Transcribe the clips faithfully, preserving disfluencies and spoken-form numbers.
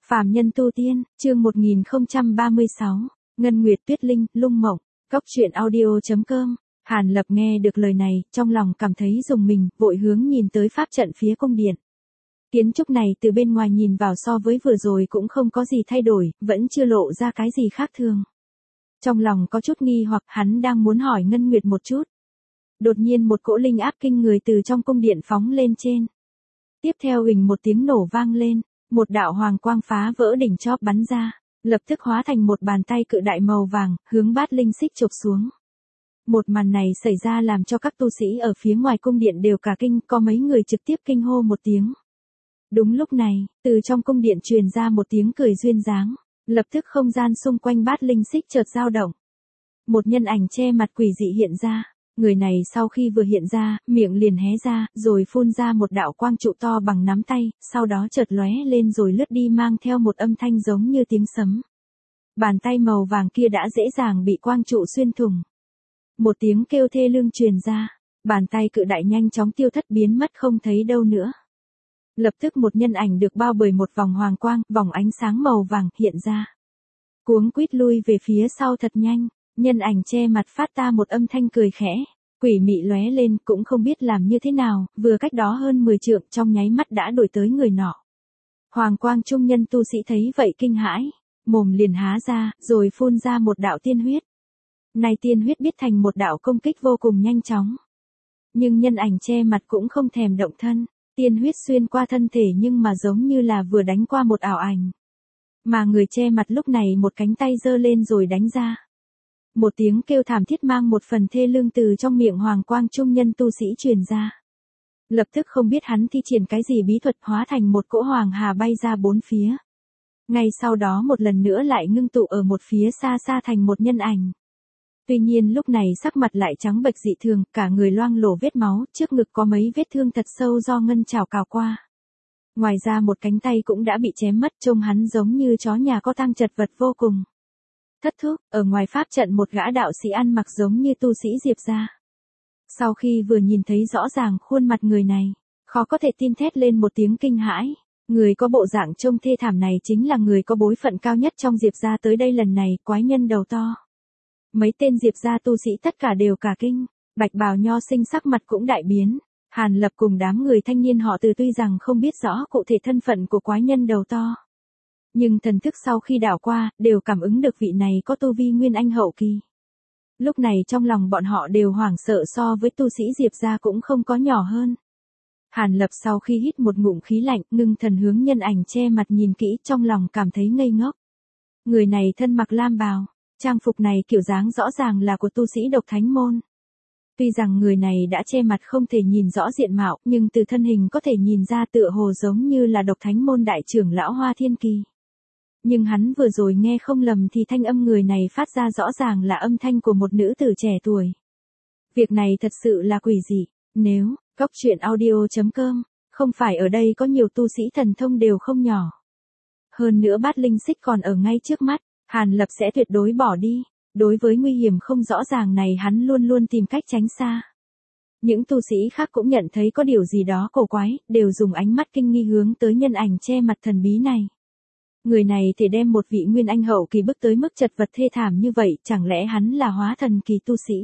Phàm nhân tu tiên, chương một nghìn không trăm ba mươi sáu, Ngân Nguyệt Tuyết Linh, Lung Mộng, Cốc truyện audio chấm com. Hàn Lập nghe được lời này, trong lòng cảm thấy rùng mình, vội hướng nhìn tới pháp trận phía cung điện. Kiến trúc này từ bên ngoài nhìn vào so với vừa rồi cũng không có gì thay đổi, vẫn chưa lộ ra cái gì khác thường. Trong lòng có chút nghi hoặc hắn đang muốn hỏi Ngân Nguyệt một chút. Đột nhiên một cỗ linh áp kinh người từ trong cung điện phóng lên trên. Tiếp theo huỳnh một tiếng nổ vang lên, một đạo hoàng quang phá vỡ đỉnh chóp bắn ra, lập tức hóa thành một bàn tay cự đại màu vàng, hướng Bát Linh Xích chụp xuống. Một màn này xảy ra làm cho các tu sĩ ở phía ngoài cung điện đều cả kinh, có mấy người trực tiếp kinh hô một tiếng. Đúng lúc này, từ trong cung điện truyền ra một tiếng cười duyên dáng, lập tức không gian xung quanh Bát Linh Xích chợt dao động. Một nhân ảnh che mặt quỷ dị hiện ra, người này sau khi vừa hiện ra, miệng liền hé ra, rồi phun ra một đạo quang trụ to bằng nắm tay, sau đó chợt lóe lên rồi lướt đi mang theo một âm thanh giống như tiếng sấm. Bàn tay màu vàng kia đã dễ dàng bị quang trụ xuyên thủng. Một tiếng kêu thê lương truyền ra, bàn tay cự đại nhanh chóng tiêu thất biến mất không thấy đâu nữa. Lập tức một nhân ảnh được bao bởi một vòng hoàng quang, vòng ánh sáng màu vàng hiện ra. Cuống quýt lui về phía sau thật nhanh, nhân ảnh che mặt phát ta một âm thanh cười khẽ, quỷ mị lóe lên cũng không biết làm như thế nào, vừa cách đó hơn mười trượng trong nháy mắt đã đuổi tới người nọ. Hoàng quang trung nhân tu sĩ thấy vậy kinh hãi, mồm liền há ra, rồi phun ra một đạo tiên huyết. Này tiên huyết biết thành một đạo công kích vô cùng nhanh chóng. Nhưng nhân ảnh che mặt cũng không thèm động thân, tiên huyết xuyên qua thân thể nhưng mà giống như là vừa đánh qua một ảo ảnh. Mà người che mặt lúc này một cánh tay giơ lên rồi đánh ra. Một tiếng kêu thảm thiết mang một phần thê lương từ trong miệng hoàng quang trung nhân tu sĩ truyền ra. Lập tức không biết hắn thi triển cái gì bí thuật hóa thành một cỗ hoàng hà bay ra bốn phía. Ngay sau đó một lần nữa lại ngưng tụ ở một phía xa xa thành một nhân ảnh. Tuy nhiên lúc này sắc mặt lại trắng bệch dị thường, cả người loang lổ vết máu, trước ngực có mấy vết thương thật sâu do ngân chảo cào qua. Ngoài ra một cánh tay cũng đã bị chém mất, trông hắn giống như chó nhà có tang chật vật vô cùng. Thất thúc, ở ngoài pháp trận một gã đạo sĩ ăn mặc giống như tu sĩ Diệp gia. Sau khi vừa nhìn thấy rõ ràng khuôn mặt người này, khó có thể tin thét lên một tiếng kinh hãi. Người có bộ dạng trông thê thảm này chính là người có bối phận cao nhất trong Diệp gia tới đây lần này, quái nhân đầu to. Mấy tên Diệp gia tu sĩ tất cả đều cả kinh, Bạch Bào Nho Sinh sắc mặt cũng đại biến. Hàn Lập cùng đám người thanh niên họ Từ tuy rằng không biết rõ cụ thể thân phận của quái nhân đầu to, nhưng thần thức sau khi đảo qua, đều cảm ứng được vị này có tu vi nguyên anh hậu kỳ. Lúc này trong lòng bọn họ đều hoảng sợ so với tu sĩ Diệp gia cũng không có nhỏ hơn. Hàn Lập sau khi hít một ngụm khí lạnh, ngưng thần hướng nhân ảnh che mặt nhìn kỹ, trong lòng cảm thấy ngây ngốc. Người này thân mặc lam bào, trang phục này kiểu dáng rõ ràng là của tu sĩ Độc Thánh môn. Tuy rằng người này đã che mặt không thể nhìn rõ diện mạo, nhưng từ thân hình có thể nhìn ra tựa hồ giống như là Độc Thánh môn đại trưởng lão Hoa Thiên Kỳ. Nhưng hắn vừa rồi nghe không lầm thì thanh âm người này phát ra rõ ràng là âm thanh của một nữ tử trẻ tuổi. Việc này thật sự là quỷ dị. Nếu, Cốc truyện audio chấm com, không phải ở đây có nhiều tu sĩ thần thông đều không nhỏ. Hơn nữa Bát Linh Xích còn ở ngay trước mắt, Hàn Lập sẽ tuyệt đối bỏ đi. Đối với nguy hiểm không rõ ràng này hắn luôn luôn tìm cách tránh xa. Những tu sĩ khác cũng nhận thấy có điều gì đó cổ quái, đều dùng ánh mắt kinh nghi hướng tới nhân ảnh che mặt thần bí này. Người này thể đem một vị nguyên anh hậu kỳ bước tới mức chật vật thê thảm như vậy, chẳng lẽ hắn là hóa thần kỳ tu sĩ?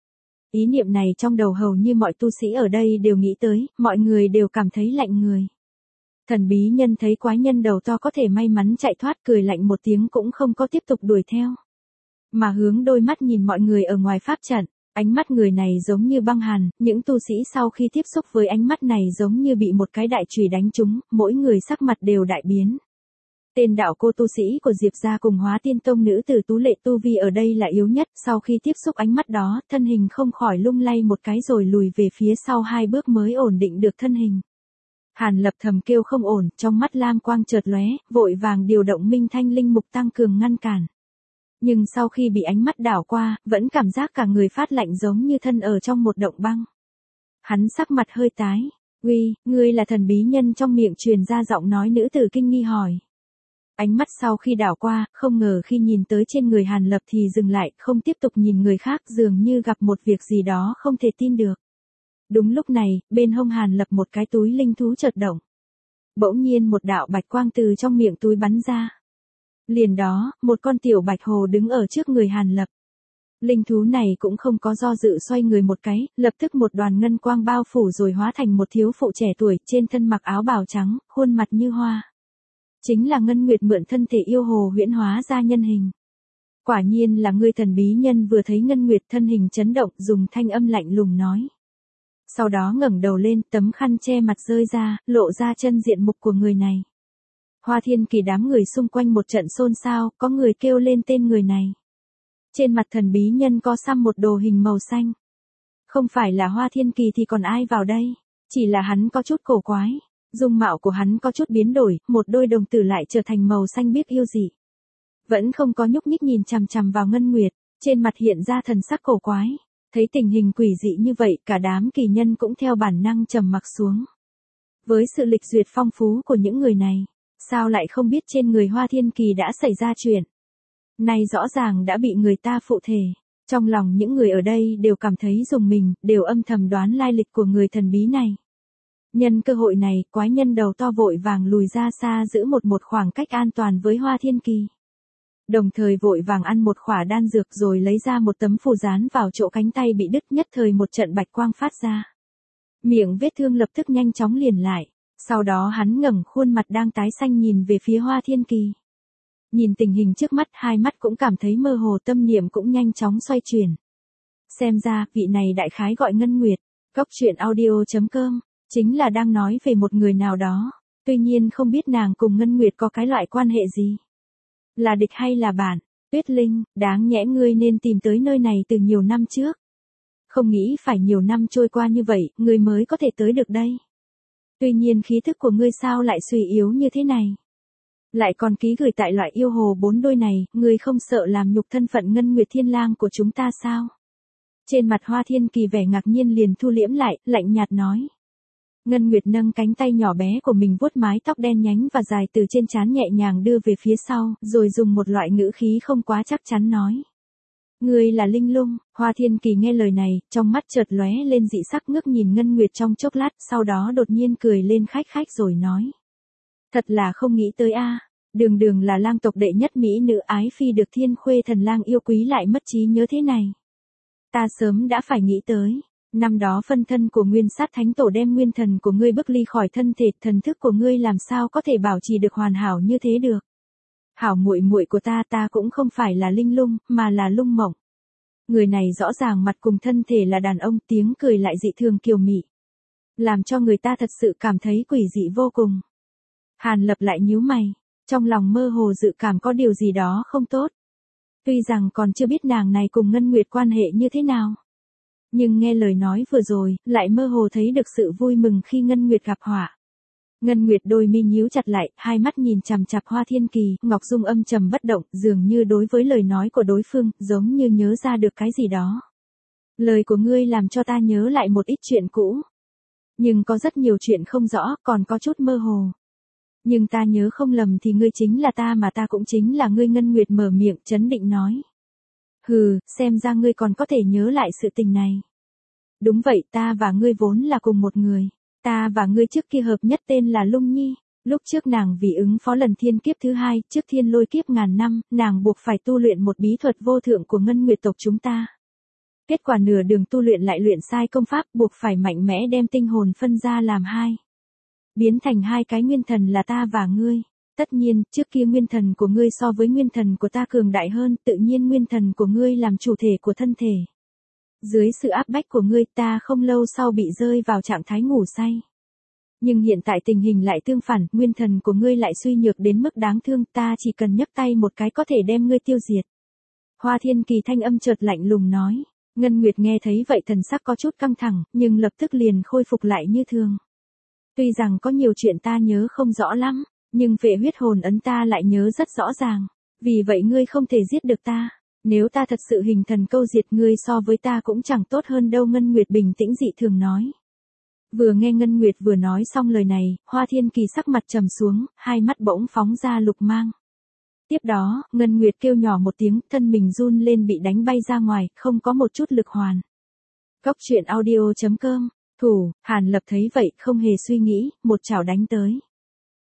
Ý niệm này trong đầu hầu như mọi tu sĩ ở đây đều nghĩ tới, mọi người đều cảm thấy lạnh người. Thần bí nhân thấy quái nhân đầu to có thể may mắn chạy thoát, cười lạnh một tiếng cũng không có tiếp tục đuổi theo. Mà hướng đôi mắt nhìn mọi người ở ngoài pháp trận, ánh mắt người này giống như băng hàn, những tu sĩ sau khi tiếp xúc với ánh mắt này giống như bị một cái đại chùy đánh trúng, mỗi người sắc mặt đều đại biến. Tên đạo cô tu sĩ của Diệp gia cùng Hóa Tiên Tông nữ tử Tú Lệ tu vi ở đây là yếu nhất, sau khi tiếp xúc ánh mắt đó, thân hình không khỏi lung lay một cái rồi lùi về phía sau hai bước mới ổn định được thân hình. Hàn Lập thầm kêu không ổn, trong mắt lam quang chợt lóe, vội vàng điều động Minh Thanh Linh Mục tăng cường ngăn cản. Nhưng sau khi bị ánh mắt đảo qua, vẫn cảm giác cả người phát lạnh giống như thân ở trong một động băng. Hắn sắc mặt hơi tái, "Uy, ngươi là thần bí nhân?" Trong miệng truyền ra giọng nói nữ tử kinh nghi hỏi. Ánh mắt sau khi đảo qua, không ngờ khi nhìn tới trên người Hàn Lập thì dừng lại, không tiếp tục nhìn người khác, dường như gặp một việc gì đó không thể tin được. Đúng lúc này, bên hông Hàn Lập một cái túi linh thú chợt động. Bỗng nhiên một đạo bạch quang từ trong miệng túi bắn ra. Liền đó, một con tiểu bạch hồ đứng ở trước người Hàn Lập. Linh thú này cũng không có do dự xoay người một cái, lập tức một đoàn ngân quang bao phủ rồi hóa thành một thiếu phụ trẻ tuổi, trên thân mặc áo bào trắng, khuôn mặt như hoa. Chính là Ngân Nguyệt mượn thân thể yêu hồ huyễn hóa ra nhân hình. Quả nhiên là ngươi thần bí nhân. Vừa thấy Ngân Nguyệt thân hình chấn động, dùng thanh âm lạnh lùng nói. Sau đó ngẩng đầu lên, tấm khăn che mặt rơi ra, lộ ra chân diện mục của người này. Hoa Thiên Kỳ đám người xung quanh một trận xôn xao, có người kêu lên tên người này. Trên mặt thần bí nhân có xăm một đồ hình màu xanh. Không phải là Hoa Thiên Kỳ thì còn ai vào đây? Chỉ là hắn có chút cổ quái. Dung mạo của hắn có chút biến đổi, một đôi đồng tử lại trở thành màu xanh biếc yêu dị. Vẫn không có nhúc nhích nhìn chằm chằm vào Ngân Nguyệt, trên mặt hiện ra thần sắc cổ quái. Thấy tình hình quỷ dị như vậy, cả đám kỳ nhân cũng theo bản năng trầm mặc xuống. Với sự lịch duyệt phong phú của những người này, sao lại không biết trên người Hoa Thiên Kỳ đã xảy ra chuyện? Này rõ ràng đã bị người ta phụ thể. Trong lòng những người ở đây đều cảm thấy rùng mình, đều âm thầm đoán lai lịch của người thần bí này. Nhân cơ hội này, quái nhân đầu to vội vàng lùi ra xa giữ một một khoảng cách an toàn với Hoa Thiên Kỳ. Đồng thời vội vàng ăn một khỏa đan dược rồi lấy ra một tấm phù dán vào chỗ cánh tay bị đứt, nhất thời một trận bạch quang phát ra. Miệng vết thương lập tức nhanh chóng liền lại. Sau đó hắn ngẩng khuôn mặt đang tái xanh nhìn về phía Hoa Thiên Kỳ. Nhìn tình hình trước mắt, hai mắt cũng cảm thấy mơ hồ, tâm niệm cũng nhanh chóng xoay chuyển. Xem ra, vị này đại khái gọi Ngân Nguyệt. Cốc truyện audio chấm com, chính là đang nói về một người nào đó. Tuy nhiên không biết nàng cùng Ngân Nguyệt có cái loại quan hệ gì. Là địch hay là bạn? Tuyết Linh, đáng nhẽ ngươi nên tìm tới nơi này từ nhiều năm trước. Không nghĩ phải nhiều năm trôi qua như vậy, ngươi mới có thể tới được đây. Tuy nhiên khí thức của ngươi sao lại suy yếu như thế này? Lại còn ký gửi tại loại yêu hồ bốn đôi này, ngươi không sợ làm nhục thân phận Ngân Nguyệt Thiên Lang của chúng ta sao? Trên mặt Hoa Thiên Kỳ vẻ ngạc nhiên liền thu liễm lại, lạnh nhạt nói. Ngân Nguyệt nâng cánh tay nhỏ bé của mình vuốt mái tóc đen nhánh và dài từ trên trán nhẹ nhàng đưa về phía sau, rồi dùng một loại ngữ khí không quá chắc chắn nói. Ngươi là Linh Lung. Hoa Thiên Kỳ nghe lời này, trong mắt chợt lóe lên dị sắc, ngước nhìn Ngân Nguyệt trong chốc lát, sau đó đột nhiên cười lên khách khách rồi nói. Thật là không nghĩ tới a, đường đường là lang tộc đệ nhất mỹ nữ ái phi được Thiên Khuê Thần Lang yêu quý lại mất trí nhớ thế này. Ta sớm đã phải nghĩ tới. Năm đó phân thân của Nguyên Sát Thánh Tổ đem nguyên thần của ngươi bức ly khỏi thân thể, thần thức của ngươi làm sao có thể bảo trì được hoàn hảo như thế được. Hảo muội muội của ta, ta cũng không phải là Linh Lung, mà là Lung Mộng. Người này rõ ràng mặt cùng thân thể là đàn ông, tiếng cười lại dị thường kiều mị. Làm cho người ta thật sự cảm thấy quỷ dị vô cùng. Hàn Lập lại nhíu mày, trong lòng mơ hồ dự cảm có điều gì đó không tốt. Tuy rằng còn chưa biết nàng này cùng Ngân Nguyệt quan hệ như thế nào. Nhưng nghe lời nói vừa rồi, lại mơ hồ thấy được sự vui mừng khi Ngân Nguyệt gặp họa. Ngân Nguyệt đôi mi nhíu chặt lại, hai mắt nhìn chằm chằm Hoa Thiên Kỳ, Ngọc Dung âm trầm bất động, dường như đối với lời nói của đối phương, giống như nhớ ra được cái gì đó. Lời của ngươi làm cho ta nhớ lại một ít chuyện cũ. Nhưng có rất nhiều chuyện không rõ, còn có chút mơ hồ. Nhưng ta nhớ không lầm thì ngươi chính là ta mà ta cũng chính là ngươi. Ngân Nguyệt mở miệng trấn định nói. Hừ, xem ra ngươi còn có thể nhớ lại sự tình này. Đúng vậy, ta và ngươi vốn là cùng một người. Ta và ngươi trước kia hợp nhất tên là Lung Nhi. Lúc trước nàng vì ứng phó lần thiên kiếp thứ hai, trước thiên lôi kiếp ngàn năm, nàng buộc phải tu luyện một bí thuật vô thượng của Ngân Nguyệt tộc chúng ta. Kết quả nửa đường tu luyện lại luyện sai công pháp, buộc phải mạnh mẽ đem tinh hồn phân ra làm hai. Biến thành hai cái nguyên thần là ta và ngươi. Tất nhiên, trước kia nguyên thần của ngươi so với nguyên thần của ta cường đại hơn, tự nhiên nguyên thần của ngươi làm chủ thể của thân thể. Dưới sự áp bách của ngươi, ta không lâu sau bị rơi vào trạng thái ngủ say. Nhưng hiện tại tình hình lại tương phản, nguyên thần của ngươi lại suy nhược đến mức đáng thương, ta chỉ cần nhấc tay một cái có thể đem ngươi tiêu diệt. Hoa Thiên Kỳ thanh âm chợt lạnh lùng nói. Ngân Nguyệt nghe thấy vậy thần sắc có chút căng thẳng, nhưng lập tức liền khôi phục lại như thường. Tuy rằng có nhiều chuyện ta nhớ không rõ lắm, nhưng về huyết hồn ấn ta lại nhớ rất rõ ràng. Vì vậy ngươi không thể giết được ta. Nếu ta thật sự hình thần câu diệt ngươi so với ta cũng chẳng tốt hơn đâu. Ngân Nguyệt bình tĩnh dị thường nói. Vừa nghe Ngân Nguyệt vừa nói xong lời này, Hoa Thiên Kỳ sắc mặt trầm xuống, hai mắt bỗng phóng ra lục mang. Tiếp đó, Ngân Nguyệt kêu nhỏ một tiếng, thân mình run lên bị đánh bay ra ngoài, không có một chút lực hoàn. Cốc truyện audio chấm com, thủ, Hàn Lập thấy vậy không hề suy nghĩ, một chảo đánh tới.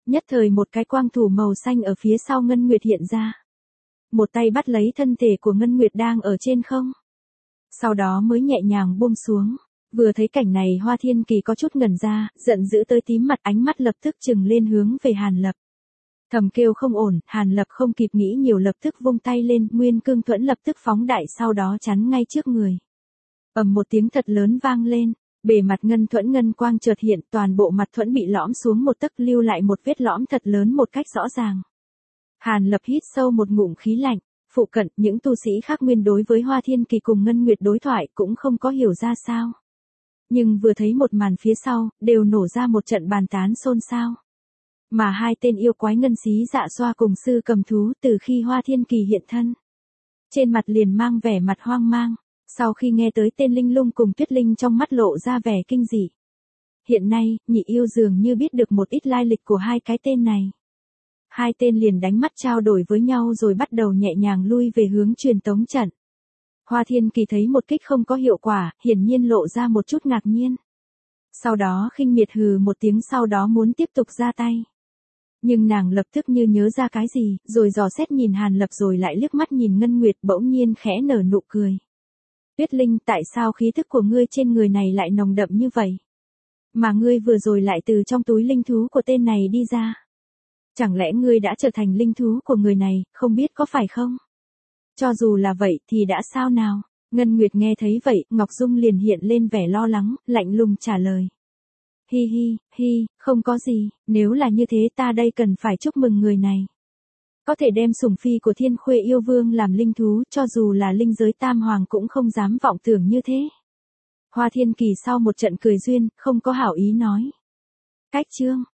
Nhất thời một cái quang thủ màu xanh ở phía sau Ngân Nguyệt hiện ra. Một tay bắt lấy thân thể của Ngân Nguyệt đang ở trên không. Sau đó mới nhẹ nhàng buông xuống. Vừa thấy cảnh này Hoa Thiên Kỳ có chút ngẩn ra, giận dữ tới tím mặt, ánh mắt lập tức trừng lên hướng về Hàn Lập. Thầm kêu không ổn, Hàn Lập không kịp nghĩ nhiều lập tức vung tay lên, Nguyên Cương Thuẫn lập tức phóng đại sau đó chắn ngay trước người. Ầm một tiếng thật lớn vang lên, bề mặt ngân thuẫn ngân quang chợt hiện, toàn bộ mặt thuẫn bị lõm xuống một tấc, lưu lại một vết lõm thật lớn một cách rõ ràng. Hàn Lập hít sâu một ngụm khí lạnh, phụ cận những tu sĩ khác nguyên đối với Hoa Thiên Kỳ cùng Ngân Nguyệt đối thoại cũng không có hiểu ra sao. Nhưng vừa thấy một màn phía sau, đều nổ ra một trận bàn tán xôn xao. Mà hai tên yêu quái ngân xí dạ xoa cùng sư cầm thú từ khi Hoa Thiên Kỳ hiện thân, trên mặt liền mang vẻ mặt hoang mang, sau khi nghe tới tên Linh Lung cùng Tuyết Linh trong mắt lộ ra vẻ kinh dị. Hiện nay, nhị yêu dường như biết được một ít lai lịch của hai cái tên này. Hai tên liền đánh mắt trao đổi với nhau rồi bắt đầu nhẹ nhàng lui về hướng truyền tống trận. Hoa Thiên Kỳ thấy một kích không có hiệu quả, hiển nhiên lộ ra một chút ngạc nhiên. Sau đó khinh miệt hừ một tiếng, sau đó muốn tiếp tục ra tay. Nhưng nàng lập tức như nhớ ra cái gì, rồi dò xét nhìn Hàn Lập rồi lại liếc mắt nhìn Ngân Nguyệt, bỗng nhiên khẽ nở nụ cười. Tuyết Linh, tại sao khí thức của ngươi trên người này lại nồng đậm như vậy? Mà ngươi vừa rồi lại từ trong túi linh thú của tên này đi ra. Chẳng lẽ ngươi đã trở thành linh thú của người này, không biết có phải không? Cho dù là vậy thì đã sao nào? Ngân Nguyệt nghe thấy vậy, Ngọc Dung liền hiện lên vẻ lo lắng, lạnh lùng trả lời. Hi hi, hi, không có gì, nếu là như thế ta đây cần phải chúc mừng người này. Có thể đem sủng phi của Thiên Khuê yêu vương làm linh thú, cho dù là linh giới tam hoàng cũng không dám vọng tưởng như thế. Hoa Thiên Kỳ sau một trận cười duyên, không có hảo ý nói. Cách chương.